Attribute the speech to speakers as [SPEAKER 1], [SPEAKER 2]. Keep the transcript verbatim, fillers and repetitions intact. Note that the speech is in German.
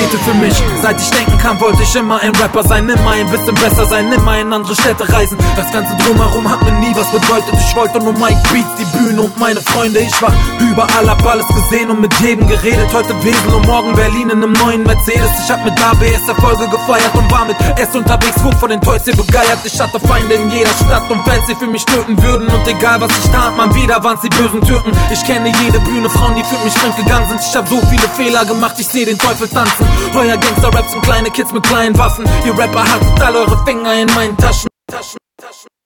[SPEAKER 1] bete für mich. Seit ich denken kann, wollte ich immer ein Rapper sein. Immer ein bisschen besser sein, immer in andere Städte reisen. Das ganze Drumherum hat mir nie was bedeutet. Ich wollte nur Mike Beats, die Bühne und meine Freunde. Ich war überall, hab alles gesehen und mit jedem geredet. Heute Wesel und morgen Berlin in einem neuen Mercedes. Ich hab mit A B S Erfolge gefeiert und war mit S unterwegs, guck von den Toys hier begeiert. Ich hatte Feinde in jeder Stadt und Fans, die für mich töten würden. Und egal was ich tat, man, wieder waren's die bösen Türken. Ich kenne jede Bühne, Frauen, die für mich fremd gegangen sind. Ich hab so viele Fehler gemacht, ich seh den Teufel tanzen. Euer Gangster-Rap sind kleine Kids mit kleinen Waffen. Ihr Rapper hattet all eure Finger in meinen Taschen. Taschen, Taschen.